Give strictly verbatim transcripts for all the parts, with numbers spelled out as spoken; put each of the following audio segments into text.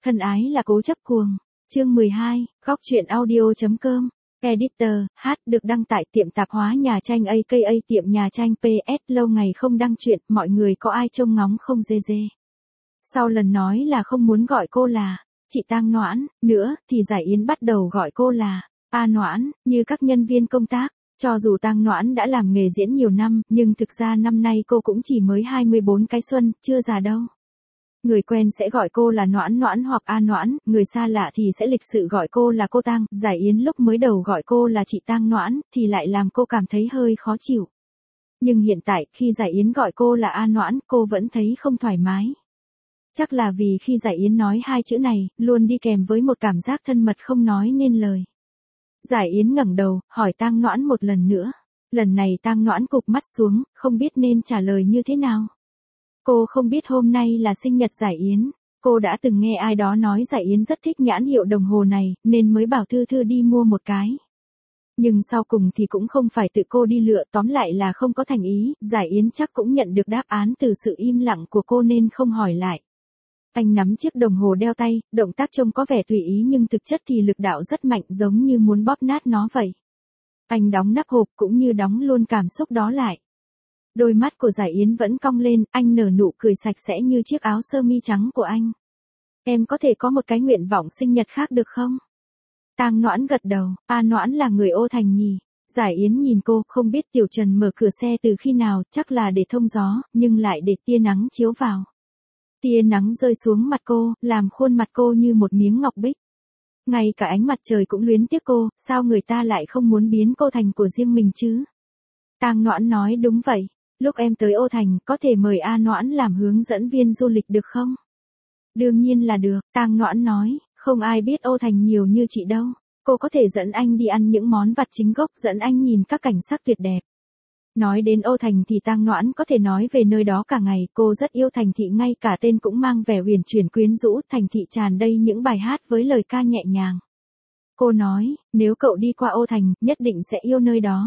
Thân ái là cố chấp cuồng. Chương mười hai, góc truyện audio.com. Editor, hát được đăng tại tiệm tạp hóa nhà tranh a ca a tiệm nhà tranh pê ét. Lâu ngày không đăng truyện, mọi người có ai trông ngóng không dê dê. Sau lần nói là không muốn gọi cô là chị Tang Noãn nữa, thì Giải Yến bắt đầu gọi cô là A Noãn, như các nhân viên công tác. Cho dù Tang Noãn đã làm nghề diễn nhiều năm, nhưng thực ra năm nay cô cũng chỉ mới hai mươi bốn cái xuân, chưa già đâu. Người quen sẽ gọi cô là Noãn Noãn hoặc A Noãn, người xa lạ thì sẽ lịch sự gọi cô là cô Tang. Giải Yến lúc mới đầu gọi cô là chị Tang Noãn, thì lại làm cô cảm thấy hơi khó chịu. Nhưng hiện tại, khi Giải Yến gọi cô là A Noãn, cô vẫn thấy không thoải mái. Chắc là vì khi Giải Yến nói hai chữ này, luôn đi kèm với một cảm giác thân mật không nói nên lời. Giải Yến ngẩng đầu, hỏi Tang Noãn một lần nữa. Lần này Tang Noãn cụp mắt xuống, không biết nên trả lời như thế nào. Cô không biết hôm nay là sinh nhật Giải Yến. Cô đã từng nghe ai đó nói Giải Yến rất thích nhãn hiệu đồng hồ này, nên mới bảo Thư Thư đi mua một cái. Nhưng sau cùng thì cũng không phải tự cô đi lựa, tóm lại là không có thành ý. Giải Yến chắc cũng nhận được đáp án từ sự im lặng của cô nên không hỏi lại. Anh nắm chiếc đồng hồ đeo tay, động tác trông có vẻ tùy ý nhưng thực chất thì lực đạo rất mạnh, giống như muốn bóp nát nó vậy. Anh đóng nắp hộp cũng như đóng luôn cảm xúc đó lại. Đôi mắt của Giải Yến vẫn cong lên, anh nở nụ cười sạch sẽ như chiếc áo sơ mi trắng của anh. Em có thể có một cái nguyện vọng sinh nhật khác được không? Tang Noãn gật đầu. A Noãn là người Ô Thành nhỉ? Giải Yến nhìn cô, không biết Tiểu Trần mở cửa xe từ khi nào, chắc là để thông gió, nhưng lại để tia nắng chiếu vào. Tia nắng rơi xuống mặt cô, làm khuôn mặt cô như một miếng ngọc bích. Ngay cả ánh mặt trời cũng luyến tiếc cô, sao người ta lại không muốn biến cô thành của riêng mình chứ? Tang Noãn nói đúng vậy. Lúc em tới Ô Thành, có thể mời A Noãn làm hướng dẫn viên du lịch được không? Đương nhiên là được, Tang Noãn nói, không ai biết Ô Thành nhiều như chị đâu. Cô có thể dẫn anh đi ăn những món vặt chính gốc, dẫn anh nhìn các cảnh sắc tuyệt đẹp. Nói đến Ô Thành thì Tang Noãn có thể nói về nơi đó cả ngày, cô rất yêu thành thị, ngay cả tên cũng mang vẻ huyền chuyển quyến rũ, thành thị tràn đầy những bài hát với lời ca nhẹ nhàng. Cô nói, nếu cậu đi qua Ô Thành, nhất định sẽ yêu nơi đó.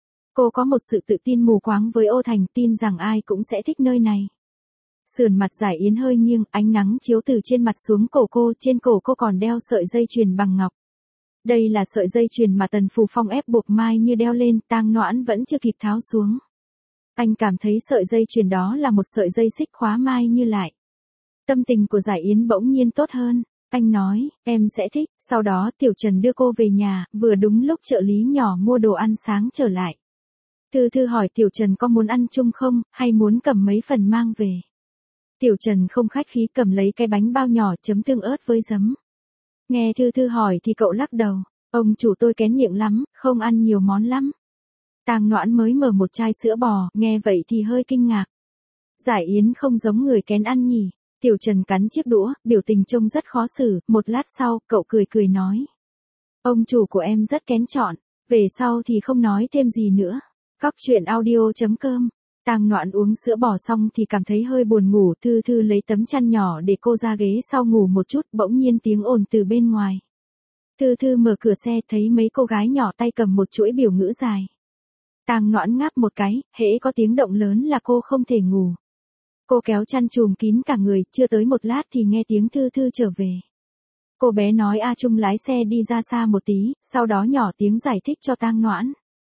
Cô có một sự tự tin mù quáng với Ô Thành, tin rằng ai cũng sẽ thích nơi này. Sườn mặt Giải Yến hơi nghiêng, ánh nắng chiếu từ trên mặt xuống cổ cô, trên cổ cô còn đeo sợi dây chuyền bằng ngọc. Đây là sợi dây chuyền mà Tần Phù Phong ép buộc Mai Như đeo lên, Tang Noãn vẫn chưa kịp tháo xuống. Anh cảm thấy sợi dây chuyền đó là một sợi dây xích khóa Mai Như lại. Tâm tình của Giải Yến bỗng nhiên tốt hơn. Anh nói, em sẽ thích. Sau đó Tiểu Trần đưa cô về nhà, vừa đúng lúc trợ lý nhỏ mua đồ ăn sáng trở lại. Thư Thư hỏi Tiểu Trần có muốn ăn chung không, hay muốn cầm mấy phần mang về. Tiểu Trần không khách khí cầm lấy cái bánh bao nhỏ chấm tương ớt với giấm. Nghe Thư Thư hỏi thì cậu lắc đầu. Ông chủ tôi kén miệng lắm, không ăn nhiều món lắm. Tang Noãn mới mở một chai sữa bò, nghe vậy thì hơi kinh ngạc. Giải Yến không giống người kén ăn nhỉ. Tiểu Trần cắn chiếc đũa, biểu tình trông rất khó xử. Một lát sau, cậu cười cười nói. Ông chủ của em rất kén chọn. Về sau thì không nói thêm gì nữa. Góc truyện audio.com. Tang Noãn uống sữa bò xong thì cảm thấy hơi buồn ngủ. Thư Thư lấy tấm chăn nhỏ để cô ra ghế sau ngủ một chút, bỗng nhiên tiếng ồn từ bên ngoài. Thư Thư mở cửa xe thấy mấy cô gái nhỏ tay cầm một chuỗi biểu ngữ dài. Tang Noãn ngáp một cái, hễ có tiếng động lớn là cô không thể ngủ. Cô kéo chăn trùm kín cả người, chưa tới một lát thì nghe tiếng Thư Thư trở về. Cô bé nói A Trung lái xe đi ra xa một tí, sau đó nhỏ tiếng giải thích cho Tang Noãn.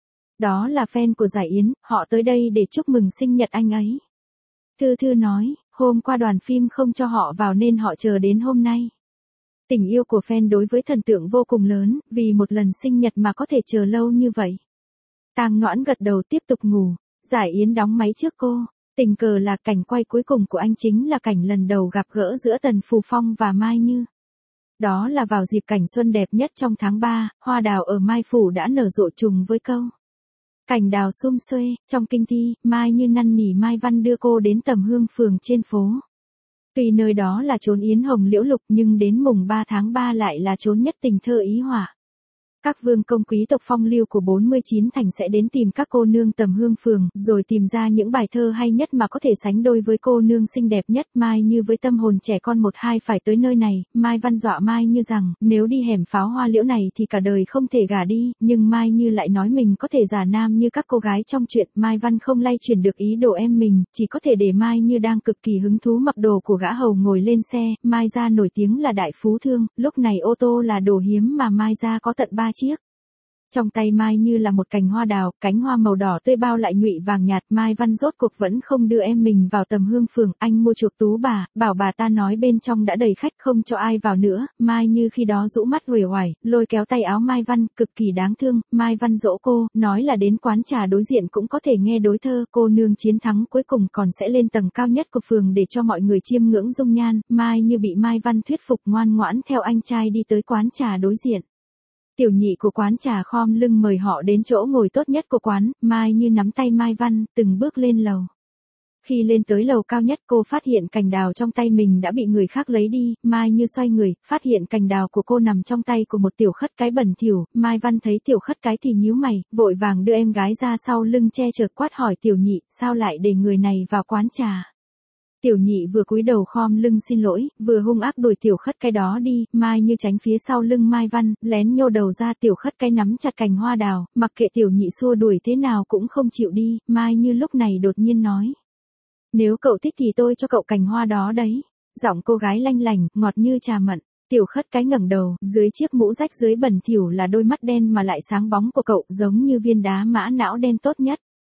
Đó là fan của Giải Yến, họ tới đây để chúc mừng sinh nhật anh ấy. Thư Thư nói, hôm qua đoàn phim không cho họ vào nên họ chờ đến hôm nay. Tình yêu của fan đối với thần tượng vô cùng lớn, vì một lần sinh nhật mà có thể chờ lâu như vậy. Tang Noãn gật đầu tiếp tục ngủ. Giải Yến đóng máy trước cô. Tình cờ là cảnh quay cuối cùng của anh chính là cảnh lần đầu gặp gỡ giữa Tần Phù Phong và Mai Như. Đó là vào dịp cảnh xuân đẹp nhất trong tháng ba, hoa đào ở Mai Phủ đã nở rộ trùng với câu. Cảnh đào sum xuê, trong kinh thi, Mai Như năn nỉ Mai Văn đưa cô đến Tầm Hương phường trên phố. Tuy nơi đó là chốn yến hồng liễu lục nhưng đến mùng ba tháng ba lại là chốn nhất tình thơ ý họa. Các vương công quý tộc phong lưu của bốn mươi chín thành sẽ đến tìm các cô nương tầm hương phường, rồi tìm ra những bài thơ hay nhất mà có thể sánh đôi với cô nương xinh đẹp nhất. Mai Như với tâm hồn trẻ con một hai phải tới nơi này. Mai Văn dọa Mai Như rằng, nếu đi hẻm pháo hoa liễu này thì cả đời không thể gả đi, nhưng Mai Như lại nói mình có thể giả nam như các cô gái trong chuyện. Mai Văn không lay chuyển được ý đồ em mình, chỉ có thể để Mai Như đang cực kỳ hứng thú mặc đồ của gã hầu ngồi lên xe. Mai gia nổi tiếng là đại phú thương, lúc này ô tô là đồ hiếm mà Mai gia có tận ba chiếc. Trong tay Mai Như là một cành hoa đào, cánh hoa màu đỏ tươi bao lại nhụy vàng nhạt. Mai Văn rốt cuộc vẫn không đưa em mình vào tầm hương phường, anh mua chuộc tú bà, bảo bà ta nói bên trong đã đầy khách không cho ai vào nữa. Mai Như khi đó rũ mắt uể oải, lôi kéo tay áo Mai Văn, cực kỳ đáng thương. Mai Văn dỗ cô, nói là đến quán trà đối diện cũng có thể nghe đối thơ. Cô nương chiến thắng cuối cùng còn sẽ lên tầng cao nhất của phường để cho mọi người chiêm ngưỡng dung nhan. Mai Như bị Mai Văn thuyết phục, ngoan ngoãn theo anh trai đi tới quán trà đối diện. Tiểu nhị của quán trà khom lưng mời họ đến chỗ ngồi tốt nhất của quán. Mai Như nắm tay Mai Văn, từng bước lên lầu. Khi lên tới lầu cao nhất, cô phát hiện cành đào trong tay mình đã bị người khác lấy đi. Mai Như xoay người, phát hiện cành đào của cô nằm trong tay của một tiểu khất cái bẩn thỉu. Mai Văn thấy tiểu khất cái thì nhíu mày, vội vàng đưa em gái ra sau lưng che chở, quát hỏi tiểu nhị, sao lại để người này vào quán trà? Tiểu nhị vừa cúi đầu khom lưng xin lỗi, vừa hung ác đuổi tiểu khất cái đó đi. Mai Như tránh phía sau lưng Mai Văn, lén nhô đầu ra. Tiểu khất cái nắm chặt cành hoa đào, mặc kệ tiểu nhị xua đuổi thế nào cũng không chịu đi. Mai Như lúc này đột nhiên nói, nếu cậu thích thì tôi cho cậu cành hoa đó đấy. Giọng cô gái lanh lành, ngọt như trà mận. Tiểu khất cái ngẩng đầu, dưới chiếc mũ rách dưới bẩn thỉu là đôi mắt đen mà lại sáng bóng của cậu, giống như viên đá mã não đen tốt nhất.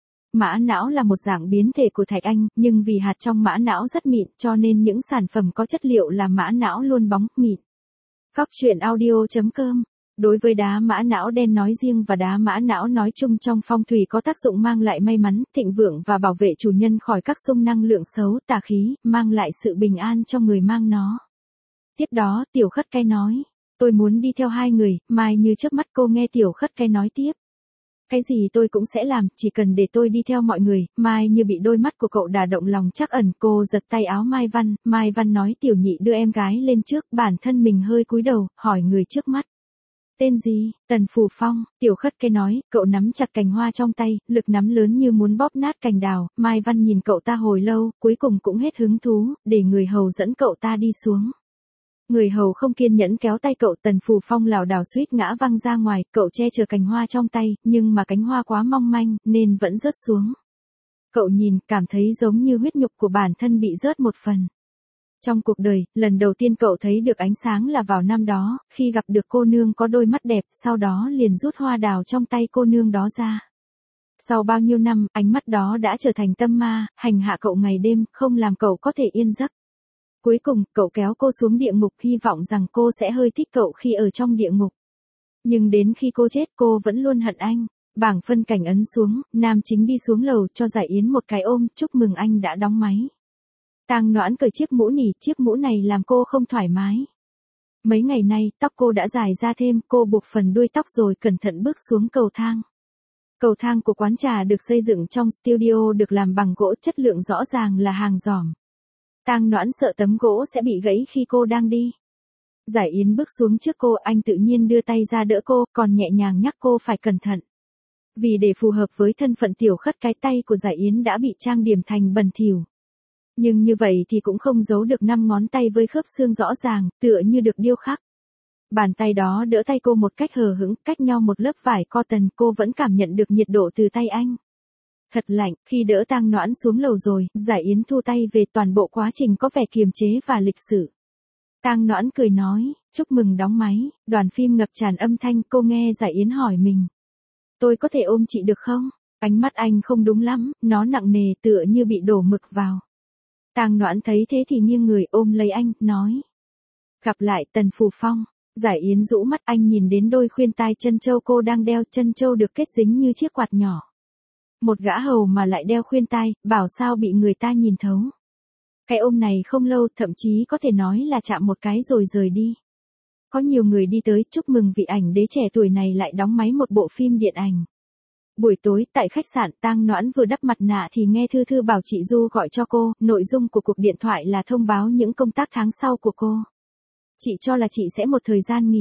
Mã não là một dạng biến thể của thạch anh, nhưng vì hạt trong mã não rất mịn, cho nên những sản phẩm có chất liệu là mã não luôn bóng, mịn. Góc truyện audio chấm com. Đối với đá mã não đen nói riêng và đá mã não nói chung, trong phong thủy có tác dụng mang lại may mắn, thịnh vượng và bảo vệ chủ nhân khỏi các xung năng lượng xấu, tà khí, mang lại sự bình an cho người mang nó. Tiếp đó, tiểu khất cái nói, tôi muốn đi theo hai người. Mai Như chớp mắt, cô nghe tiểu khất cái nói tiếp, cái gì tôi cũng sẽ làm, chỉ cần để tôi đi theo mọi người. Mai Như bị đôi mắt của cậu đả động lòng trắc ẩn, cô giật tay áo Mai Văn. Mai Văn nói tiểu nhị đưa em gái lên trước, bản thân mình hơi cúi đầu, hỏi người trước mắt, tên gì? Tần Phù Phong. Tiểu khất cái nói, cậu nắm chặt cành hoa trong tay, lực nắm lớn như muốn bóp nát cành đào. Mai Văn nhìn cậu ta hồi lâu, cuối cùng cũng hết hứng thú, để người hầu dẫn cậu ta đi xuống. Người hầu không kiên nhẫn kéo tay cậu. Tần Phù Phong lảo đảo suýt ngã văng ra ngoài, cậu che chở cành hoa trong tay, nhưng mà cánh hoa quá mong manh, nên vẫn rớt xuống. Cậu nhìn, cảm thấy giống như huyết nhục của bản thân bị rớt một phần. Trong cuộc đời, lần đầu tiên cậu thấy được ánh sáng là vào năm đó, khi gặp được cô nương có đôi mắt đẹp, sau đó liền rút hoa đào trong tay cô nương đó ra. Sau bao nhiêu năm, ánh mắt đó đã trở thành tâm ma, hành hạ cậu ngày đêm, không làm cậu có thể yên giấc. Cuối cùng, cậu kéo cô xuống địa ngục, hy vọng rằng cô sẽ hơi thích cậu khi ở trong địa ngục. Nhưng đến khi cô chết, cô vẫn luôn hận anh. Bảng phân cảnh ấn xuống, nam chính đi xuống lầu cho Giải Yến một cái ôm, chúc mừng anh đã đóng máy. Tang Noãn cởi chiếc mũ nỉ, chiếc mũ này làm cô không thoải mái. Mấy ngày nay, tóc cô đã dài ra thêm, cô buộc phần đuôi tóc rồi cẩn thận bước xuống cầu thang. Cầu thang của quán trà được xây dựng trong studio, được làm bằng gỗ, chất lượng rõ ràng là hàng giỏm. Tang Noãn sợ tấm gỗ sẽ bị gãy khi cô đang đi. Giải Yến bước xuống trước cô, anh tự nhiên đưa tay ra đỡ cô, còn nhẹ nhàng nhắc cô phải cẩn thận. Vì để phù hợp với thân phận tiểu khất cái, tay của Giải Yến đã bị trang điểm thành bẩn thỉu. Nhưng như vậy thì cũng không giấu được năm ngón tay với khớp xương rõ ràng, tựa như được điêu khắc. Bàn tay đó đỡ tay cô một cách hờ hững, cách nhau một lớp vải cotton, cô vẫn cảm nhận được nhiệt độ từ tay anh. Thật lạnh. Khi đỡ Tang Noãn xuống lầu rồi, Giải Yến thu tay về, toàn bộ quá trình có vẻ kiềm chế và lịch sự. Tang Noãn cười nói, chúc mừng đóng máy. Đoàn phim ngập tràn âm thanh, cô nghe Giải Yến hỏi mình, tôi có thể ôm chị được không? Ánh mắt anh không đúng lắm, nó nặng nề tựa như bị đổ mực vào. Tang Noãn thấy thế thì nghiêng người ôm lấy anh, nói, gặp lại Tần Phù Phong. Giải Yến rũ mắt, anh nhìn đến đôi khuyên tai chân châu cô đang đeo, chân châu được kết dính như chiếc quạt nhỏ. Một gã hầu mà lại đeo khuyên tai, bảo sao bị người ta nhìn thấu. Cái ôm này không lâu, thậm chí có thể nói là chạm một cái rồi rời đi. Có nhiều người đi tới chúc mừng vị ảnh đế trẻ tuổi này lại đóng máy một bộ phim điện ảnh. Buổi tối, tại khách sạn, Tang Noãn vừa đắp mặt nạ thì nghe Thư Thư bảo chị Du gọi cho cô, nội dung của cuộc điện thoại là thông báo những công tác tháng sau của cô. Chị cho là chị sẽ một thời gian nghỉ.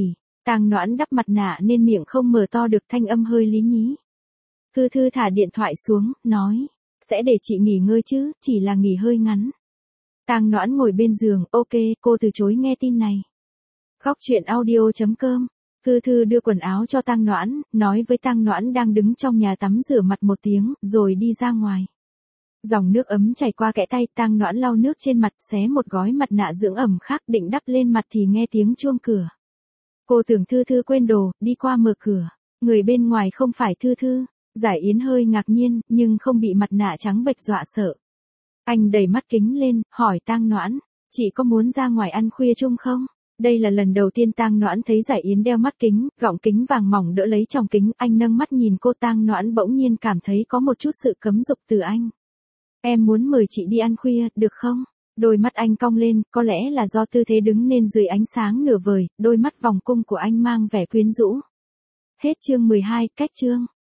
Tang Noãn đắp mặt nạ nên miệng không mở to được, thanh âm hơi lý nhí. Thư Thư thả điện thoại xuống, nói, sẽ để chị nghỉ ngơi chứ, chỉ là nghỉ hơi ngắn. Tang Noãn ngồi bên giường, ok, cô từ chối nghe tin này. Góc truyện audio chấm com. Thư Thư đưa quần áo cho Tang Noãn, nói với Tang Noãn đang đứng trong nhà tắm rửa mặt một tiếng, rồi đi ra ngoài. Dòng nước ấm chảy qua kẽ tay, Tang Noãn lau nước trên mặt, xé một gói mặt nạ dưỡng ẩm khác định đắp lên mặt thì nghe tiếng chuông cửa. Cô tưởng Thư Thư quên đồ, đi qua mở cửa. Người bên ngoài không phải Thư Thư. Giải Yến hơi ngạc nhiên, nhưng không bị mặt nạ trắng bệch dọa sợ. Anh đẩy mắt kính lên, hỏi Tang Noãn, chị có muốn ra ngoài ăn khuya chung không? Đây là lần đầu tiên Tang Noãn thấy Giải Yến đeo mắt kính, gọng kính vàng mỏng đỡ lấy tròng kính, anh nâng mắt nhìn cô. Tang Noãn bỗng nhiên cảm thấy có một chút sự cấm dục từ anh. Em muốn mời chị đi ăn khuya, được không? Đôi mắt anh cong lên, có lẽ là do tư thế đứng nên dưới ánh sáng nửa vời, đôi mắt vòng cung của anh mang vẻ quyến rũ. Hết chương mười hai, cách chương.